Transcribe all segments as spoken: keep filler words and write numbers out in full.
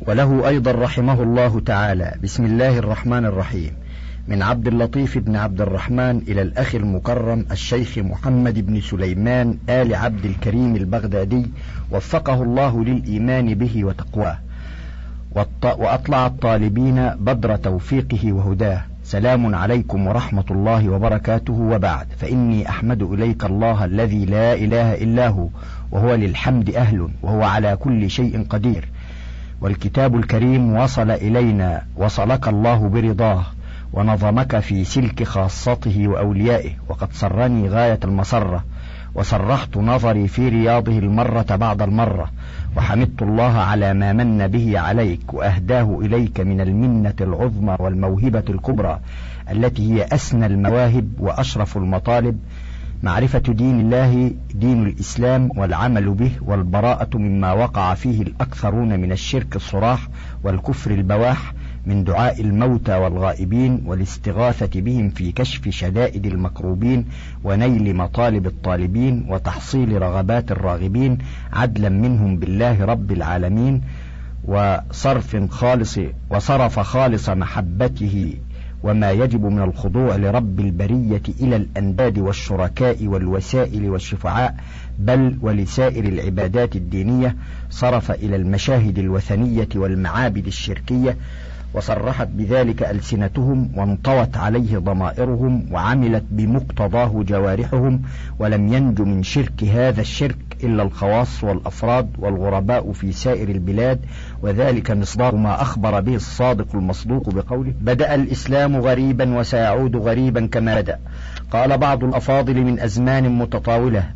وله أيضا رحمه الله تعالى. بسم الله الرحمن الرحيم. من عبد اللطيف بن عبد الرحمن إلى الأخ المكرم الشيخ محمد بن سليمان آل عبد الكريم البغدادي، وفقه الله للإيمان به وتقواه، وأطلع الطالبين بدر توفيقه وهداه. سلام عليكم ورحمة الله وبركاته، وبعد، فإني أحمد إليك الله الذي لا إله إلا هو، وهو للحمد أهل، وهو على كل شيء قدير. والكتاب الكريم وصل إلينا، وصلك الله برضاه، ونظمك في سلك خاصته وأوليائه، وقد سرني غاية المسرة، وسرحت نظري في رياضه المرة بعد المرة، وحمدت الله على ما من به عليك وأهداه إليك من المنة العظمى والموهبة الكبرى، التي هي أسنى المواهب وأشرف المطالب، معرفة دين الله دين الإسلام والعمل به، والبراءة مما وقع فيه الأكثرون من الشرك الصراح والكفر البواح، من دعاء الموتى والغائبين، والاستغاثة بهم في كشف شدائد المكروبين، ونيل مطالب الطالبين، وتحصيل رغبات الراغبين، عدلا منهم بالله رب العالمين، وصرف خالص وصرف خالص محبته وما يجب من الخضوع لرب البرية إلى الأنداد والشركاء والوسائل والشفعاء، بل ولسائر العبادات الدينية، صرف إلى المشاهد الوثنية والمعابد الشركية، وصرحت بذلك ألسنتهم، وانطوت عليه ضمائرهم، وعملت بمقتضاه جوارحهم، ولم ينج من شرك هذا الشرك إلا الخواص والأفراد والغرباء في سائر البلاد. وذلك مصداق ما أخبر به الصادق المصدوق بقوله: بدأ الإسلام غريبا وسيعود غريبا كما بدأ. قال بعض الأفاضل من أزمان متطاولة: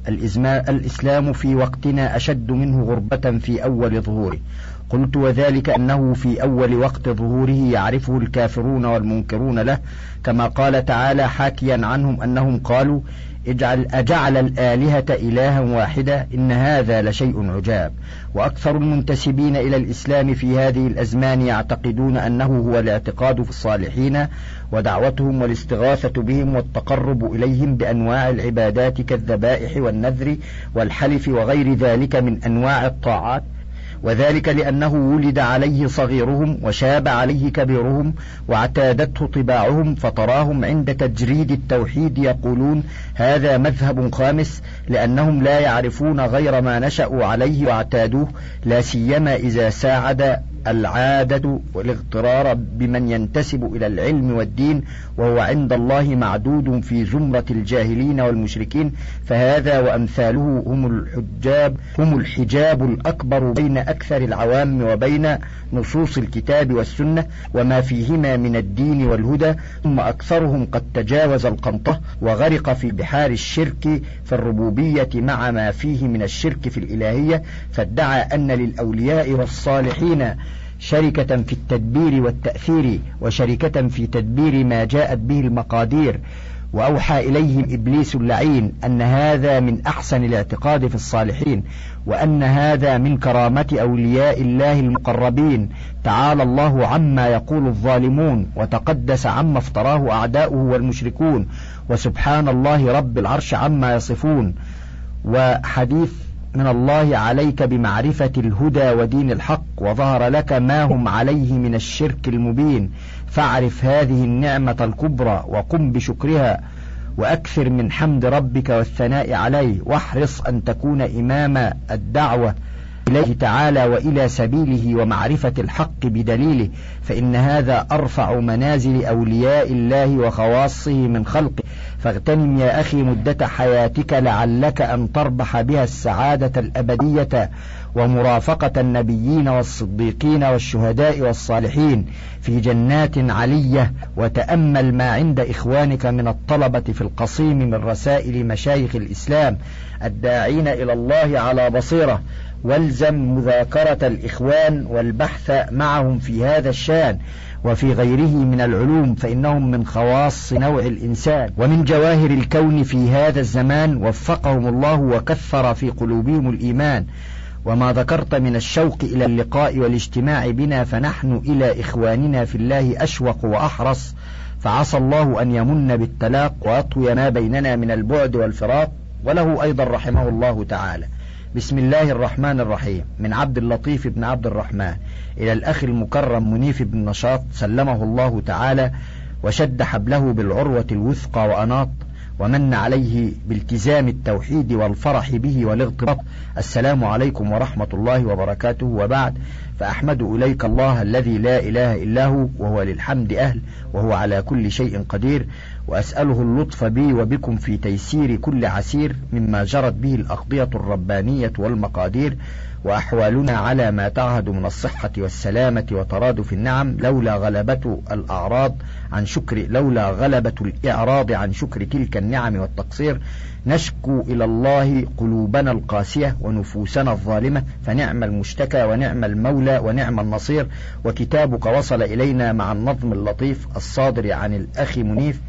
الإسلام في وقتنا أشد منه غربة في أول ظهوره. قلت: وذلك أنه في أول وقت ظهوره يعرفه الكافرون والمنكرون له، كما قال تعالى حاكيا عنهم أنهم قالوا: اجعل أجعل الآلهة إلها واحدة إن هذا لشيء عجاب. وأكثر المنتسبين إلى الإسلام في هذه الأزمان يعتقدون أنه هو الاعتقاد في الصالحين ودعوتهم والاستغاثة بهم والتقرب إليهم بأنواع العبادات كالذبائح والنذر والحلف وغير ذلك من أنواع الطاعات، وذلك لأنه ولد عليه صغيرهم وشاب عليه كبيرهم واعتادته طباعهم، فتراهم عند تجريد التوحيد يقولون هذا مذهب خامس، لأنهم لا يعرفون غير ما نشأوا عليه واعتادوه، لا سيما إذا ساعد العادة والاغترار بمن ينتسب إلى العلم والدين، وهو عند الله معدود في زمرة الجاهلين والمشركين. فهذا وأمثاله هم الحجاب هم الحجاب الأكبر بين أكثر العوام وبين نصوص الكتاب والسنة وما فيهما من الدين والهدى، ثم أكثرهم قد تجاوز القنطة وغرق في بحار الشرك في الربوبية مع ما فيه من الشرك في الإلهية، فادعى أن للأولياء والصالحين شركة في التدبير والتأثير، وشركة في تدبير ما جاءت به المقادير. وأوحى إليهم إبليس اللعين أن هذا من أحسن الاعتقاد في الصالحين، وأن هذا من كرامة أولياء الله المقربين. تعالى الله عما يقول الظالمون، وتقدس عما افتراه أعداؤه والمشركون، وسبحان الله رب العرش عما يصفون. وحديث من الله عليك بمعرفة الهدى ودين الحق، وظهر لك ما هم عليه من الشرك المبين، فاعرف هذه النعمة الكبرى وقم بشكرها، وأكثر من حمد ربك والثناء عليه، واحرص أن تكون إمام الدعوة إليه تعالى وإلى سبيله ومعرفة الحق بدليله، فإن هذا أرفع منازل أولياء الله وخواصه من خلقه. فاغتنم يا أخي مدة حياتك لعلك أن تربح بها السعادة الأبدية ومرافقة النبيين والصديقين والشهداء والصالحين في جنات علية. وتأمل ما عند إخوانك من الطلبة في القصيم من رسائل مشايخ الإسلام الداعين إلى الله على بصيرة، والزم مذاكرة الإخوان والبحث معهم في هذا الشان وفي غيره من العلوم، فإنهم من خواص نوع الإنسان ومن جواهر الكون في هذا الزمان، وفقهم الله وكثر في قلوبهم الإيمان. وما ذكرت من الشوق إلى اللقاء والاجتماع بنا، فنحن إلى إخواننا في الله أشوق وأحرص، فعسى الله أن يمن بالتلاق ويطوي ما بيننا من البعد والفراق. وله أيضا رحمه الله تعالى بسم الله الرحمن الرحيم. من عبد اللطيف بن عبد الرحمن إلى الأخ المكرم منيف بن نشاط سلمه الله تعالى وشد حبله بالعروة الوثقى وأناط، ومن عليه بالتزام التوحيد والفرح به والاغتباط. السلام عليكم ورحمة الله وبركاته، وبعد، فأحمد إليك الله الذي لا إله إلا هو، وهو للحمد أهل، وهو على كل شيء قدير، وأسأله اللطف بي وبكم في تيسير كل عسير مما جرت به الأقضية الربانية والمقادير، وأحوالنا على ما تعهد من الصحة والسلامة وترادف النعم، لولا غلبة الأعراض عن شكر لولا غلبة الإعراض عن شكر تلك النعم والتقصير، نشكو إلى الله قلوبنا القاسية ونفوسنا الظالمة، فنعم المشتكى ونعم المولى ونعم النصير. وكتابك وصل إلينا مع النظم اللطيف الصادر عن الأخ منيف،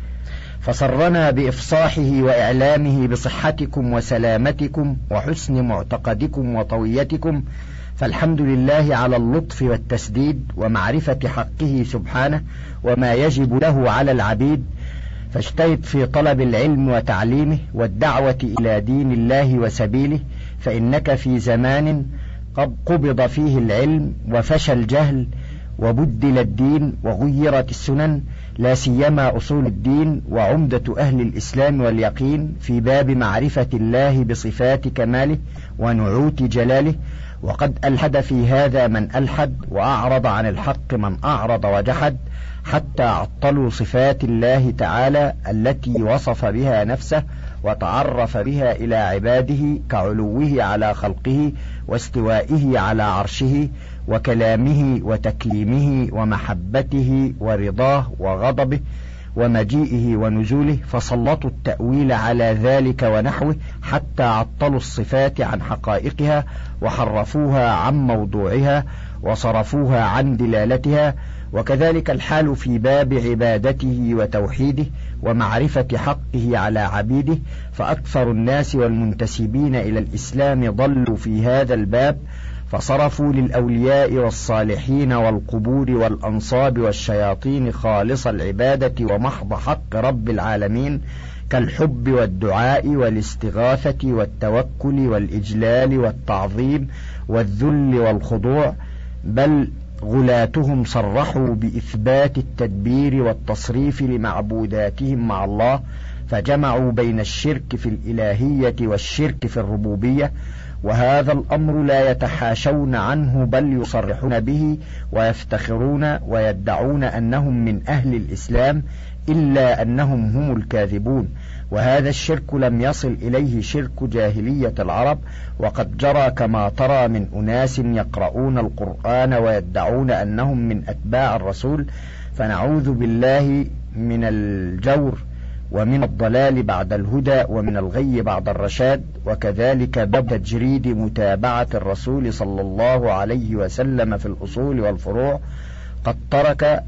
فسرنا بإفصاحه وإعلامه بصحتكم وسلامتكم وحسن معتقدكم وطويتكم، فالحمد لله على اللطف والتسديد ومعرفة حقه سبحانه وما يجب له على العبيد. فاجتهد في طلب العلم وتعليمه والدعوة إلى دين الله وسبيله، فإنك في زمان قد قبض فيه العلم وفشى الجهل وبدل الدين وغيرت السنن، لا سيما أصول الدين وعمدة أهل الإسلام واليقين في باب معرفة الله بصفات كماله ونعوت جلاله. وقد ألحد في هذا من ألحد، وأعرض عن الحق من أعرض وجحد، حتى عطلوا صفات الله تعالى التي وصف بها نفسه وتعرف بها إلى عباده، كعلوه على خلقه واستوائه على عرشه وكلامه وتكليمه ومحبته ورضاه وغضبه ومجيئه ونزوله، فسلطوا التأويل على ذلك ونحوه حتى عطلوا الصفات عن حقائقها وحرفوها عن موضوعها وصرفوها عن دلالتها. وكذلك الحال في باب عبادته وتوحيده ومعرفة حقه على عبيده، فأكثر الناس والمنتسبين إلى الإسلام ضلوا في هذا الباب، فصرفوا للأولياء والصالحين والقبور والأنصاب والشياطين خالص العبادة ومحض حق رب العالمين، كالحب والدعاء والاستغاثة والتوكل والإجلال والتعظيم والذل والخضوع، بل غلاتهم صرحوا بإثبات التدبير والتصريف لمعبوداتهم مع الله، فجمعوا بين الشرك في الإلهية والشرك في الربوبية، وهذا الأمر لا يتحاشون عنه بل يصرحون به ويفتخرون ويدعون أنهم من أهل الإسلام، إلا أنهم هم الكاذبون. وهذا الشرك لم يصل إليه شرك جاهلية العرب، وقد جرى كما ترى من أناس يقرؤون القرآن ويدعون أنهم من أتباع الرسول، فنعوذ بالله من الجور ومن الضلال بعد الهدى ومن الغي بعد الرشاد. وكذلك باب تجريد متابعة الرسول صلى الله عليه وسلم في الأصول والفروع قد ترك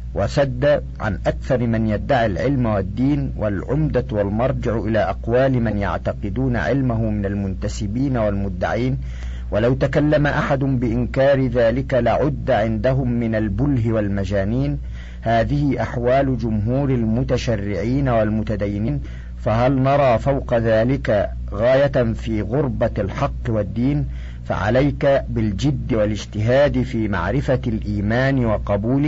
وسد عن أكثر من يدعي العلم والدين، والعمدة والمرجع إلى أقوال من يعتقدون علمه من المنتسبين والمدعين، ولو تكلم أحد بإنكار ذلك لعد عندهم من البله والمجانين. هذه أحوال جمهور المتشرعين والمتدينين، فهل نرى فوق ذلك غاية في غربة الحق والدين؟ فعليك بالجد والاجتهاد في معرفة الإيمان وقبوله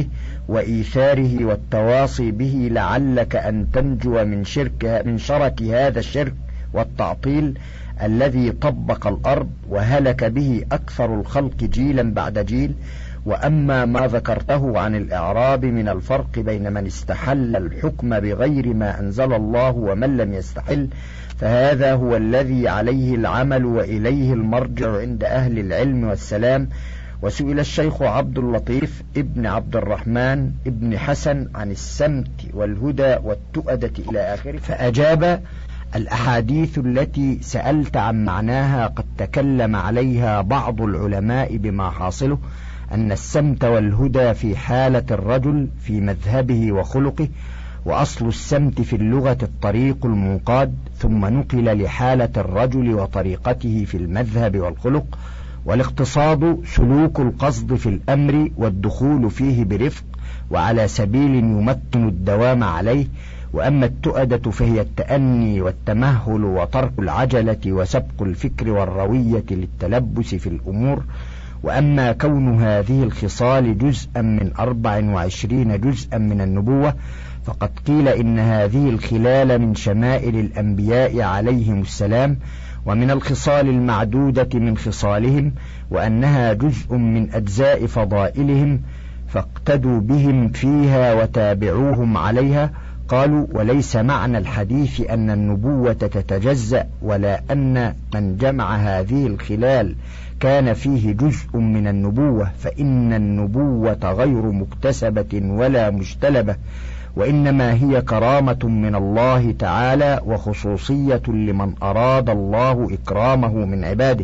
وإيثاره والتواصي به، لعلك أن تنجو من شرك من شرك هذا الشرك والتعطيل الذي طبق الأرض وهلك به أكثر الخلق جيلا بعد جيل. وأما ما ذكرته عن الإعراب من الفرق بين من استحل الحكم بغير ما أنزل الله ومن لم يستحل، فهذا هو الذي عليه العمل وإليه المرجع عند أهل العلم والسلام. وسئل الشيخ عبد اللطيف ابن عبد الرحمن ابن حسن عن السمت والهدى والتؤدة إلى آخره، فأجاب: الأحاديث التي سألت عن معناها قد تكلم عليها بعض العلماء بما حاصله أن السمت والهدى في حالة الرجل في مذهبه وخلقه، وأصل السمت في اللغة الطريق المنقاد، ثم نقل لحالة الرجل وطريقته في المذهب والخلق، والاقتصاد سلوك القصد في الأمر والدخول فيه برفق وعلى سبيل يمكن الدوام عليه، وأما التؤدة فهي التأني والتمهل وترك العجلة وسبق الفكر والروية للتلبس في الأمور. وأما كون هذه الخصال جزءا من أربع وعشرين جزءا من النبوة فقد قيل إن هذه الخلال من شمائل الأنبياء عليهم السلام ومن الخصال المعدودة من خصالهم، وأنها جزء من أجزاء فضائلهم، فاقتدوا بهم فيها وتابعوهم عليها. قالوا: وليس معنى الحديث أن النبوة تتجزأ، ولا أن من جمع هذه الخلال كان فيه جزء من النبوة، فإن النبوة غير مكتسبة ولا مجتلبة، وإنما هي كرامة من الله تعالى وخصوصية لمن أراد الله إكرامه من عباده.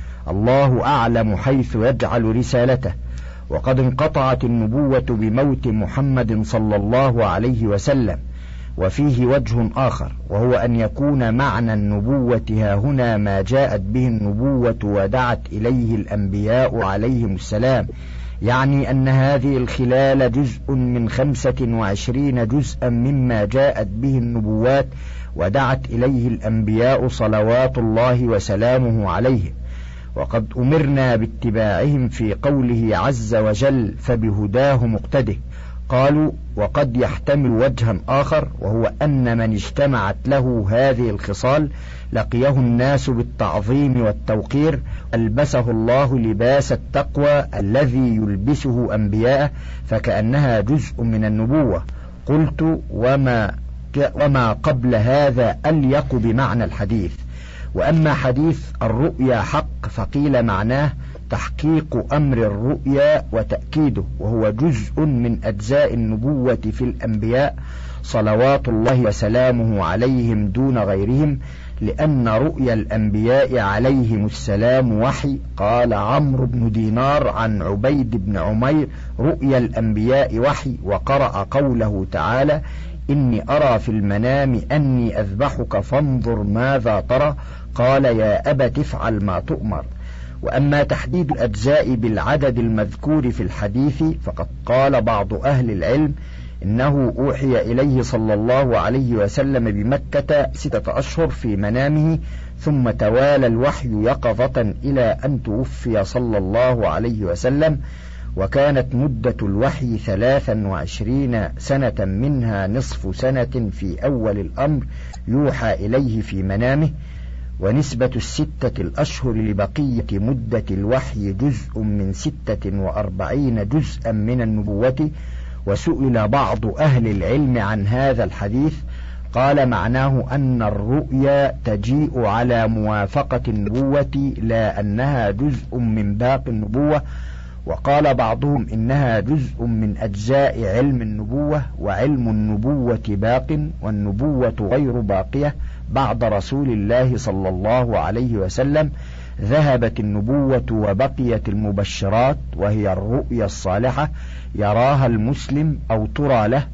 الله أعلم حيث يجعل رسالته. وقد انقطعت النبوة بموت محمد صلى الله عليه وسلم. وفيه وجه آخر، وهو أن يكون معنى النبوة هنا ما جاءت به النبوة ودعت إليه الأنبياء عليهم السلام، يعني أن هذه الخلال جزء من خمسة وعشرين جزءا مما جاءت به النبوات ودعت إليه الأنبياء صلوات الله وسلامه عليهم. وقد أمرنا باتباعهم في قوله عز وجل: فبهداه مقتده. قالوا: وقد يحتمل وجها آخر، وهو أن من اجتمعت له هذه الخصال لقيه الناس بالتعظيم والتوقير، ألبسه الله لباس التقوى الذي يلبسه أنبياءه، فكأنها جزء من النبوة. قلت: وما, وما قبل هذا أليق بمعنى الحديث. وأما حديث الرؤيا حق فقيل معناه تحقيق أمر الرؤيا وتأكيده، وهو جزء من أجزاء النبوة في الأنبياء صلوات الله وسلامه عليهم دون غيرهم، لأن رؤيا الأنبياء عليهم السلام وحي. قال عمرو بن دينار عن عبيد بن عمير: رؤيا الأنبياء وحي. وقرأ قوله تعالى: إني أرى في المنام أني أذبحك فانظر ماذا ترى. قال: يا أبت افعل ما تؤمر. وأما تحديد الأجزاء بالعدد المذكور في الحديث فقد قال بعض أهل العلم إنه أوحي إليه صلى الله عليه وسلم بمكة ستة أشهر في منامه، ثم توالى الوحي يقظة إلى أن توفي صلى الله عليه وسلم، وكانت مدة الوحي ثلاثا وعشرين سنة، منها نصف سنة في أول الأمر يوحى إليه في منامه. ونسبة الستة الأشهر لبقية مدة الوحي جزء من ستة وأربعين جزءا من النبوة. وسئل بعض أهل العلم عن هذا الحديث، قال معناه أن الرؤيا تجيء على موافقة النبوة، لا أنها جزء من باقي النبوة. وقال بعضهم إنها جزء من أجزاء علم النبوة، وعلم النبوة باق والنبوة غير باقية بعد رسول الله صلى الله عليه وسلم. ذهبت النبوة وبقيت المبشرات، وهي الرؤيا الصالحة يراها المسلم أو ترى له.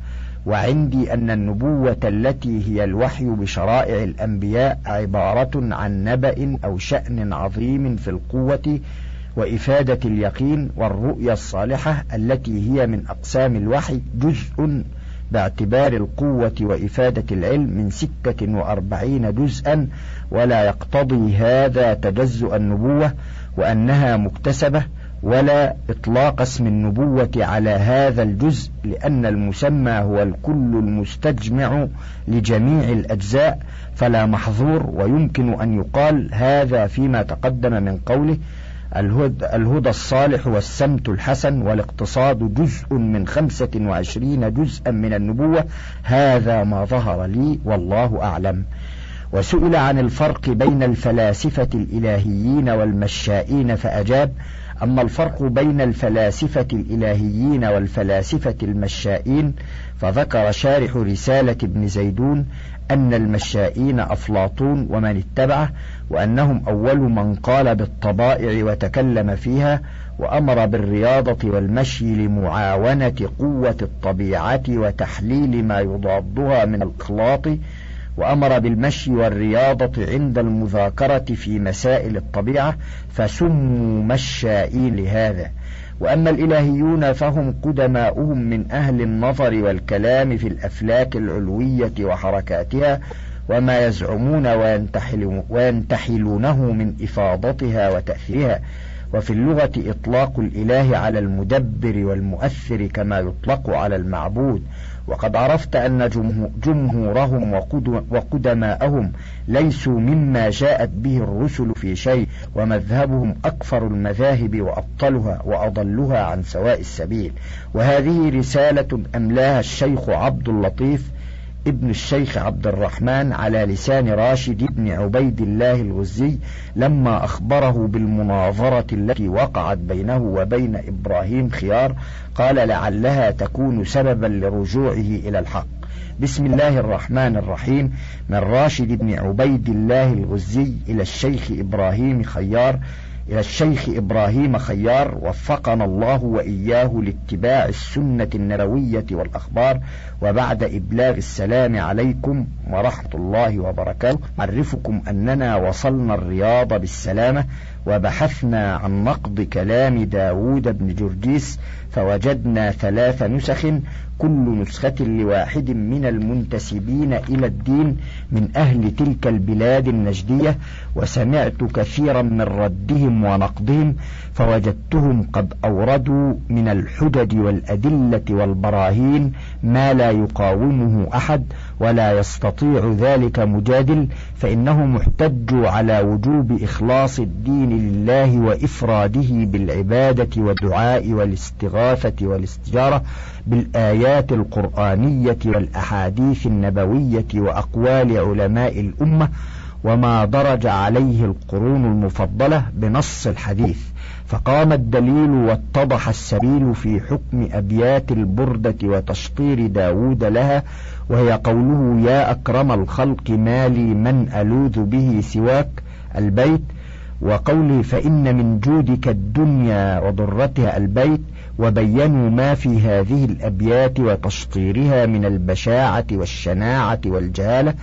وعندي أن النبوة التي هي الوحي بشرائع الأنبياء عبارة عن نبأ أو شأن عظيم في القوة وإفادة اليقين، والرؤيا الصالحة التي هي من أقسام الوحي جزء باعتبار القوة وإفادة العلم من ستة وأربعين جزءا، ولا يقتضي هذا تجزؤ النبوة وأنها مكتسبة، ولا إطلاق اسم النبوة على هذا الجزء، لأن المسمى هو الكل المستجمع لجميع الأجزاء، فلا محظور. ويمكن أن يقال هذا فيما تقدم من قوله: الهدى, الهدى الصالح والسمت الحسن والاقتصاد جزء من خمسة وعشرين جزءا من النبوة. هذا ما ظهر لي والله أعلم. وسئل عن الفرق بين الفلاسفة الإلهيين والمشائين فأجاب: أما الفرق بين الفلاسفة الإلهيين والفلاسفة المشائين فذكر شارح رسالة ابن زيدون أن المشائين أفلاطون ومن اتبعه، وأنهم أول من قال بالطبائع وتكلم فيها، وأمر بالرياضة والمشي لمعاونة قوة الطبيعة وتحليل ما يضادها من الإخلاط، وأمر بالمشي والرياضة عند المذاكرة في مسائل الطبيعة، فسموا مشائين لهذا. وأما الإلهيون فهم قدماؤهم من أهل النظر والكلام في الأفلاك العلوية وحركاتها وما يزعمون وينتحلونه من إفاضتها وتأثيرها. وفي اللغة إطلاق الإله على المدبر والمؤثر كما يطلق على المعبود. وقد عرفت أن جمهورهم وقدماءهم ليسوا مما جاءت به الرسل في شيء، ومذهبهم أكفر المذاهب وأبطلها وأضلها عن سواء السبيل. وهذه رسالة أملاها الشيخ عبد اللطيف ابن الشيخ عبد الرحمن على لسان راشد بن عبيد الله الغزي لما أخبره بالمناظرة التي وقعت بينه وبين إبراهيم خيار، قال لعلها تكون سببا لرجوعه إلى الحق. بسم الله الرحمن الرحيم. من راشد بن عبيد الله الغزي إلى الشيخ إبراهيم خيار إلى الشيخ إبراهيم خيار وفقنا الله وإياه لاتباع السنة النبوية والأخبار. وبعد إبلاغ السلام عليكم ورحمة الله وبركاته، أعرفكم أننا وصلنا الرياض بالسلامة، وبحثنا عن نقد كلام داود بن جرجيس فوجدنا ثلاث نسخ، كل نسخة لواحد من المنتسبين إلى الدين من أهل تلك البلاد النجدية، وسمعت كثيرا من ردهم ونقدهم، فوجدتهم قد أوردوا من الحجج والأدلة والبراهين ما لا يقاومه أحد ولا يستطيع ذلك مجادل، فإنهم احتجوا على وجوب إخلاص الدين لله وإفراده بالعبادة والدعاء والاستغاثة والاستجارة بالآيات القرآنية والأحاديث النبوية وأقوال علماء الأمة وما درج عليه القرون المفضلة بنص الحديث. فقام الدليل واتضح السبيل في حكم أبيات البردة وتشطير داود لها، وهي قوله يا أكرم الخلق ما لي من ألوذ به سواك البيت، وقوله فإن من جودك الدنيا وضرتها البيت، وبينوا ما في هذه الأبيات وتشطيرها من البشاعة والشناعة والجهالة،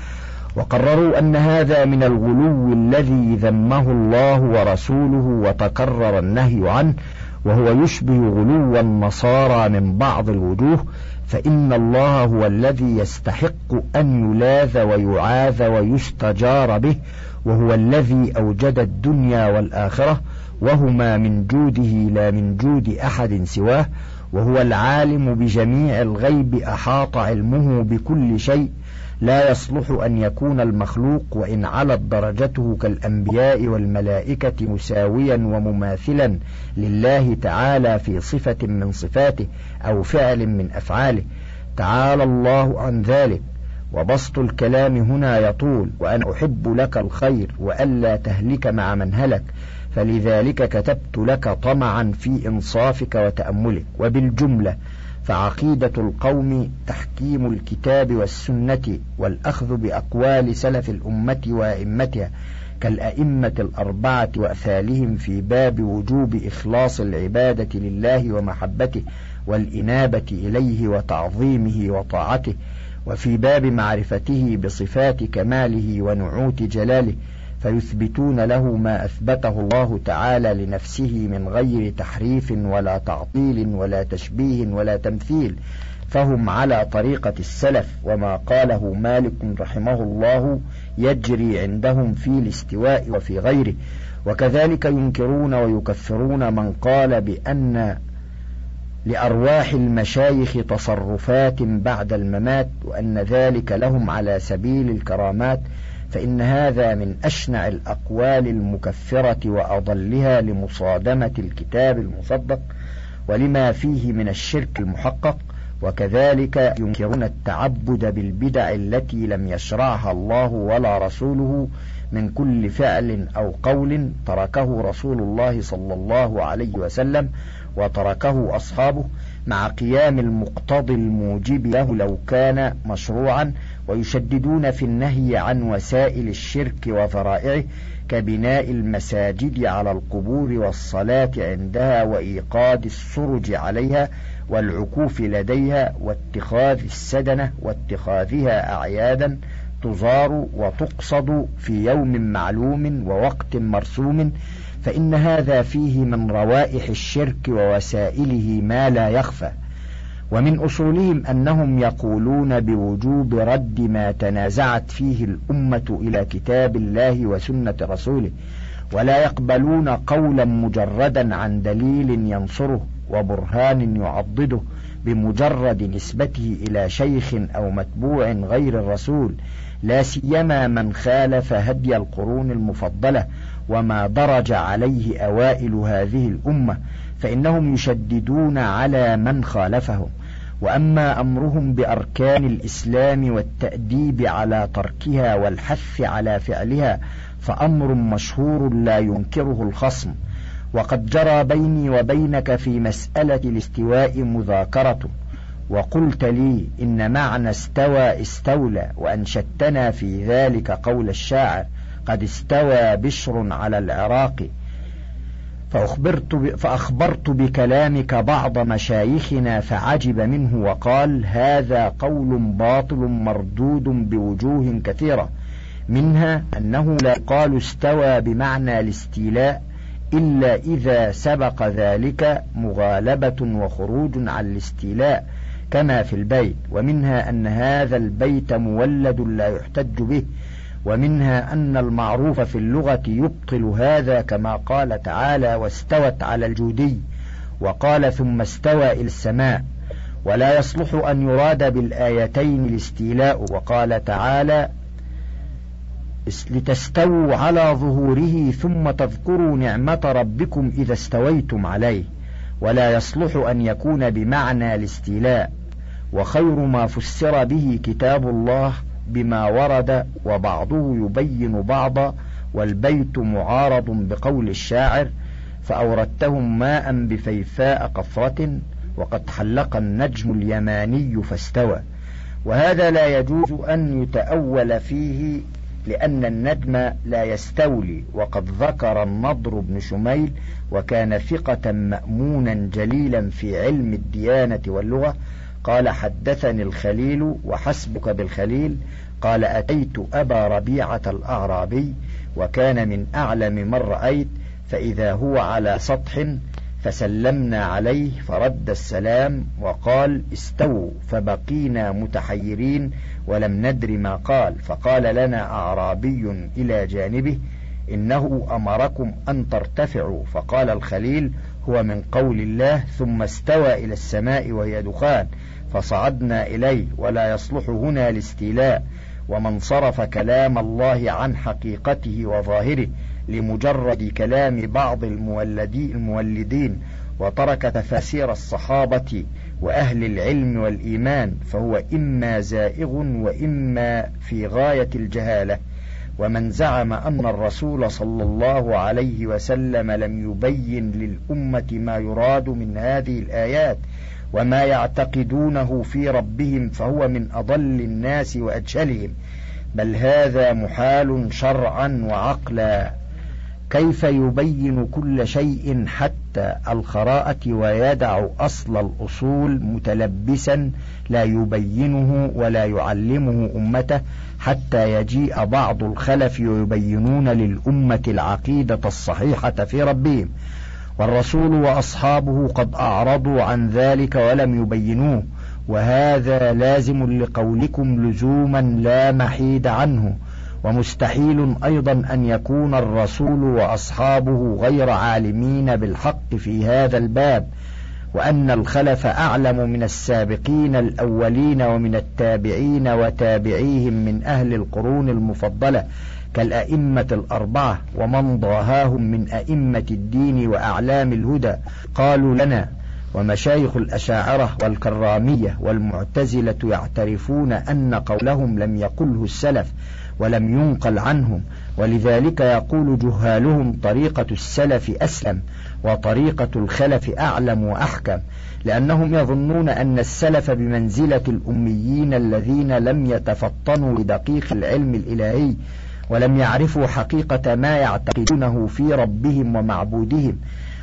وقرروا أن هذا من الغلو الذي ذمه الله ورسوله وتكرر النهي عنه، وهو يشبه غلو النصارى من بعض الوجوه، فإن الله هو الذي يستحق أن يلاذ ويعاذ ويستجار به، وهو الذي أوجد الدنيا والآخرة، وهما من جوده لا من جود أحد سواه، وهو العالم بجميع الغيب أحاط علمه بكل شيء، لا يصلح أن يكون المخلوق وإن علت درجته كالأنبياء والملائكة مساويا ومماثلا لله تعالى في صفة من صفاته أو فعل من أفعاله، تعالى الله عن ذلك. وبسط الكلام هنا يطول، وأنا أحب لك الخير وألا تهلك مع من هلك، فلذلك كتبت لك طمعا في إنصافك وتأملك. وبالجملة فعقيدة القوم تحكيم الكتاب والسنة والأخذ بأقوال سلف الأمة وأئمتها كالأئمة الأربعة وأمثالهم في باب وجوب إخلاص العبادة لله ومحبته والإنابة إليه وتعظيمه وطاعته، وفي باب معرفته بصفات كماله ونعوت جلاله، فيثبتون له ما أثبته الله تعالى لنفسه من غير تحريف ولا تعطيل ولا تشبيه ولا تمثيل، فهم على طريقة السلف، وما قاله مالك رحمه الله يجري عندهم في الاستواء وفي غيره. وكذلك ينكرون ويكفرون من قال بأن لأرواح المشايخ تصرفات بعد الممات، وأن ذلك لهم على سبيل الكرامات، فإن هذا من أشنع الأقوال المكفرة وأضلها لمصادمة الكتاب المصدق ولما فيه من الشرك المحقق. وكذلك ينكرون التعبد بالبدع التي لم يشرعها الله ولا رسوله من كل فعل أو قول تركه رسول الله صلى الله عليه وسلم وتركه أصحابه، مع قيام المقتضي الموجب له لو كان مشروعا، ويشددون في النهي عن وسائل الشرك وذرائعه كبناء المساجد على القبور والصلاة عندها وإيقاد السرج عليها والعكوف لديها واتخاذ السدنة واتخاذها أعيادا تزار وتقصد في يوم معلوم ووقت مرسوم، فإن هذا فيه من روائح الشرك ووسائله ما لا يخفى. ومن أصولهم أنهم يقولون بوجوب رد ما تنازعت فيه الأمة إلى كتاب الله وسنة رسوله، ولا يقبلون قولا مجردا عن دليل ينصره وبرهان يعضده بمجرد نسبته إلى شيخ أو متبوع غير الرسول، لا سيما من خالف هدي القرون المفضلة وما درج عليه أوائل هذه الأمة، فإنهم يشددون على من خالفهم. وأما أمرهم بأركان الإسلام والتأديب على تركها والحث على فعلها فأمر مشهور لا ينكره الخصم. وقد جرى بيني وبينك في مسألة الاستواء مذاكرة، وقلت لي إن معنى استوى استولى، وأنشدتنا في ذلك قول الشاعر: قد استوى بشر على العراق. فأخبرت, فأخبرت بكلامك بعض مشايخنا فعجب منه وقال: هذا قول باطل مردود بوجوه كثيرة، منها أنه لا يقال استوى بمعنى الاستيلاء إلا إذا سبق ذلك مغالبة وخروج عن الاستيلاء كما في البيت، ومنها أن هذا البيت مولد لا يحتج به، ومنها أن المعروف في اللغة يبطل هذا كما قال تعالى: واستوت على الجودي، وقال: ثم استوى إلى السماء. ولا يصلح أن يراد بالآيتين الاستيلاء، وقال تعالى: لتستووا على ظهوره ثم تذكروا نعمة ربكم إذا استويتم عليه. ولا يصلح أن يكون بمعنى الاستيلاء. وخير ما فسر به كتاب الله بما ورد، وبعضه يبين بعضا، والبيت معارض بقول الشاعر: فأوردتهم ماء بفيفاء قفرة وقد حلق النجم اليماني فاستوى. وهذا لا يجوز أن يتأول فيه، لأن النجم لا يستولي. وقد ذكر النضر بن شميل، وكان ثقة مأمونا جليلا في علم الديانة واللغة، قال: حدثني الخليل وحسبك بالخليل، قال: أتيت أبا ربيعة الأعرابي وكان من أعلم من رأيت، فإذا هو على سطح فسلمنا عليه فرد السلام وقال: استووا، فبقينا متحيرين ولم ندر ما قال، فقال لنا أعرابي إلى جانبه: إنه أمركم أن ترتفعوا. فقال الخليل: هو من قول الله: ثم استوى إلى السماء وهي دخان، فصعدنا إليه. ولا يصلح هنا الاستيلاء. ومن صرف كلام الله عن حقيقته وظاهره لمجرد كلام بعض المولدين وترك تفاسير الصحابة وأهل العلم والإيمان فهو إما زائغ وإما في غاية الجهالة. ومن زعم أن الرسول صلى الله عليه وسلم لم يبين للأمة ما يراد من هذه الآيات وما يعتقدونه في ربهم فهو من أضل الناس وأجهلهم، بل هذا محال شرعا وعقلا. كيف يبين كل شيء حتى الخراءة ويدع أصل الأصول متلبسا لا يبينه ولا يعلمه أمته، حتى يجيء بعض الخلف ويبينون للأمة العقيدة الصحيحة في ربهم، والرسول وأصحابه قد أعرضوا عن ذلك ولم يبينوه. وهذا لازم لقولكم لزوما لا محيد عنه. ومستحيل أيضا أن يكون الرسول وأصحابه غير عالمين بالحق في هذا الباب، وأن الخلف أعلم من السابقين الأولين ومن التابعين وتابعيهم من أهل القرون المفضلة كالأئمة الأربعة ومن ضاهاهم من أئمة الدين وأعلام الهدى. قالوا لنا ومشايخ الأشاعرة والكرامية والمعتزلة يعترفون أن قولهم لم يقله السلف ولم ينقل عنهم، ولذلك يقول جهالهم طريقة السلف أسلم وطريقة الخلف أعلم وأحكم، لأنهم يظنون أن السلف بمنزلة الأميين الذين لم يتفطنوا لدقيق العلم الإلهي ولم يعرفوا حقيقة ما يعتقدونه في ربهم ومعبودهم،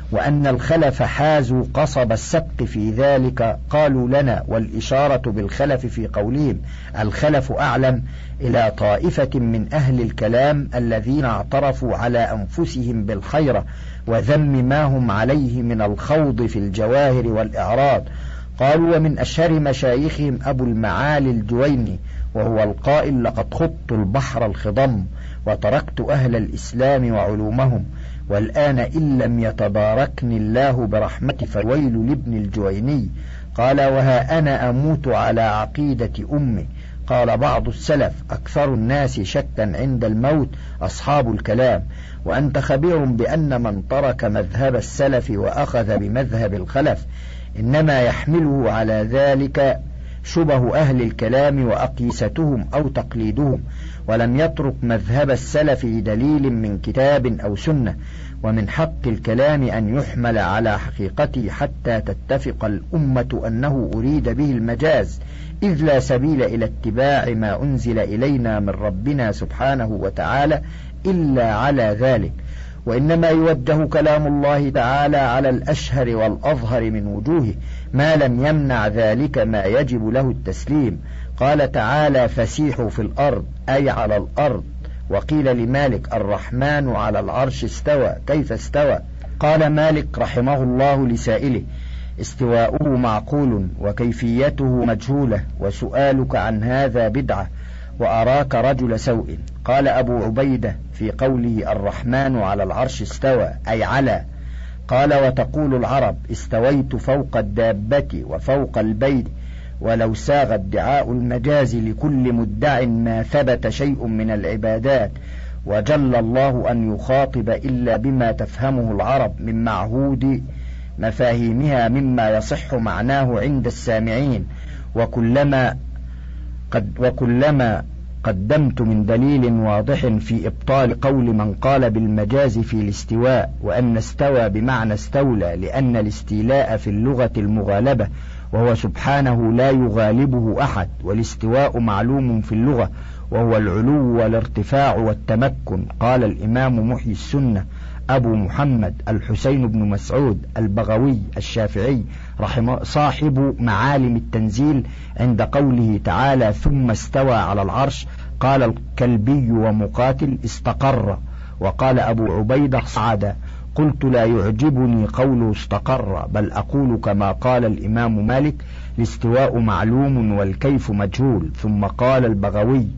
وأن الخلف حازوا قصب السبق في ذلك قالوا لنا والإشارة بالخلف في قولهم الخلف أعلم إلى طائفة من أهل الكلام الذين اعترفوا على أنفسهم بالخيرة وذم ما هم عليه من الخوض في الجواهر والإعراض. قالوا ومن أشهر مشايخهم أبو المعالي الجويني وهو القائل لقد خضت البحر الخضم وتركت أهل الإسلام وعلومهم والآن إن لم يتباركني الله برحمته فويل لابن الجويني. قال وها أنا أموت على عقيدة أمي. قال بعض السلف أكثر الناس شكا عند الموت أصحاب الكلام، وأنت خبير بأن من ترك مذهب السلف وأخذ بمذهب الخلف إنما يحمله على ذلك شبه أهل الكلام وأقيستهم أو تقليدهم، ولم يترك مذهب السلف لدليل من كتاب أو سنة. ومن حق الكلام أن يحمل على حقيقته حتى تتفق الأمة أنه أريد به المجاز، إذ لا سبيل إلى اتباع ما أنزل إلينا من ربنا سبحانه وتعالى إلا على ذلك، وإنما يوجه كلام الله تعالى على الأشهر والأظهر من وجوهه ما لم يمنع ذلك ما يجب له التسليم. قال تعالى فسيحوا في الأرض أي على الأرض. وقيل لمالك الرحمن على العرش استوى كيف استوى؟ قال مالك رحمه الله لسائله استواؤه معقول وكيفيته مجهولة وسؤالك عن هذا بدعة وأراك رجل سوء. قال أبو عبيدة في قوله الرحمن على العرش استوى أي على. قال وتقول العرب استويت فوق الدابة وفوق البيت، ولو ساغ ادعاء المجاز لكل مدع ما ثبت شيء من العبادات، وجل الله أن يخاطب إلا بما تفهمه العرب من معهود مفاهيمها مما يصح معناه عند السامعين. وكلما قد وكلما قدمت من دليل واضح في إبطال قول من قال بالمجاز في الاستواء وأن استوى بمعنى استولى، لأن الاستيلاء في اللغة المغالبة وهو سبحانه لا يغالبه أحد، والاستواء معلوم في اللغة وهو العلو والارتفاع والتمكن. قال الإمام محيي السنة أبو محمد الحسين بن مسعود البغوي الشافعي رحمه صاحب معالم التنزيل عند قوله تعالى ثم استوى على العرش قال الكلبي ومقاتل استقر، وقال أبو عبيدة صعد. قلت لا يعجبني قوله استقر، بل أقول كما قال الإمام مالك الاستواء معلوم والكيف مجهول. ثم قال البغوي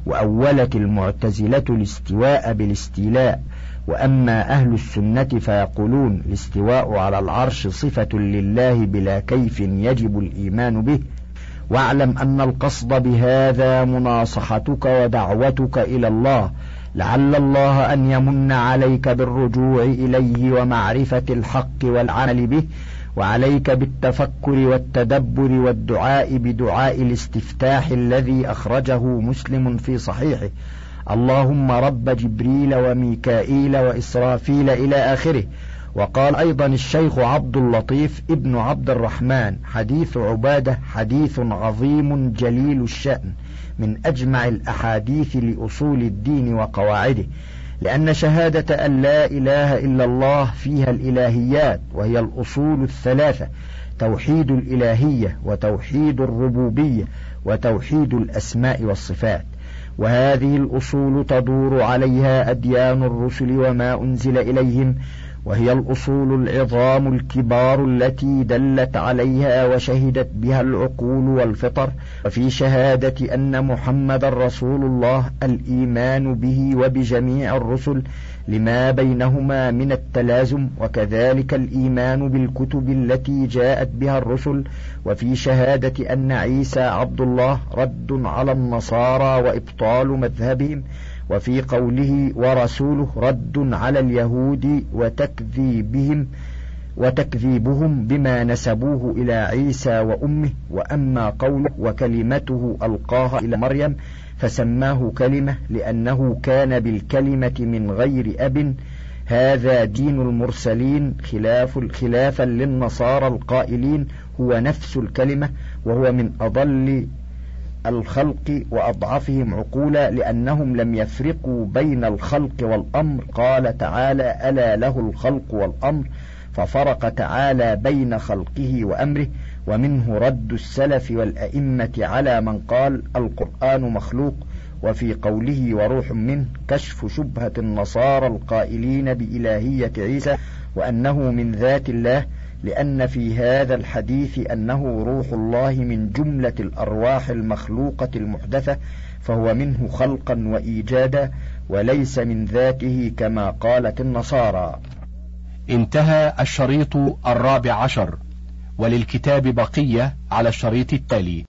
وأولت المعتزلة الاستواء بالاستيلاء، وأما أهل السنة فيقولون الاستواء على العرش صفة لله بلا كيف يجب الإيمان به. واعلم أن القصد بهذا مناصحتك ودعوتك إلى الله، لعل الله أن يمن عليك بالرجوع إليه ومعرفة الحق والعمل به، وعليك بالتفكر والتدبر والدعاء بدعاء الاستفتاح الذي أخرجه مسلم في صحيحه اللهم رب جبريل وميكائيل وإسرافيل إلى آخره. وقال أيضا الشيخ عبد اللطيف ابن عبد الرحمن حديث عبادة حديث عظيم جليل الشأن من أجمع الأحاديث لأصول الدين وقواعده، لأن شهادة أن لا إله إلا الله فيها الإلهيات وهي الأصول الثلاثة: توحيد الإلهية وتوحيد الربوبية وتوحيد الأسماء والصفات. وهذه الأصول تدور عليها أديان الرسل وما أنزل إليهم، وهي الأصول العظام الكبار التي دلت عليها وشهدت بها العقول والفطر. وفي شهادة أن محمد رسول الله الإيمان به وبجميع الرسل لما بينهما من التلازم، وكذلك الإيمان بالكتب التي جاءت بها الرسل. وفي شهادة أن عيسى عبد الله رد على النصارى وإبطال مذهبهم، وفي قوله ورسوله رد على اليهود وتكذيبهم وتكذيبهم بما نسبوه إلى عيسى وأمه. وأما قوله وكلمته ألقاها إلى مريم فسماه كلمة لأنه كان بالكلمة من غير أب، هذا دين المرسلين خلاف خلافا للنصارى القائلين هو نفس الكلمة، وهو من أضل الخلق وأضعفهم عقولا، لأنهم لم يفرقوا بين الخلق والأمر. قال تعالى ألا له الخلق والأمر، ففرق تعالى بين خلقه وأمره، ومنه رد السلف والأئمة على من قال القرآن مخلوق، وفي قوله وروح منه كشف شبهة النصارى القائلين بإلهية عيسى وأنه من ذات الله، لأن في هذا الحديث أنه روح الله من جملة الأرواح المخلوقة المحدثة، فهو منه خلقا وإيجادا وليس من ذاته كما قالت النصارى. انتهى الشريط الرابع عشر، وللكتاب بقية على الشريط التالي.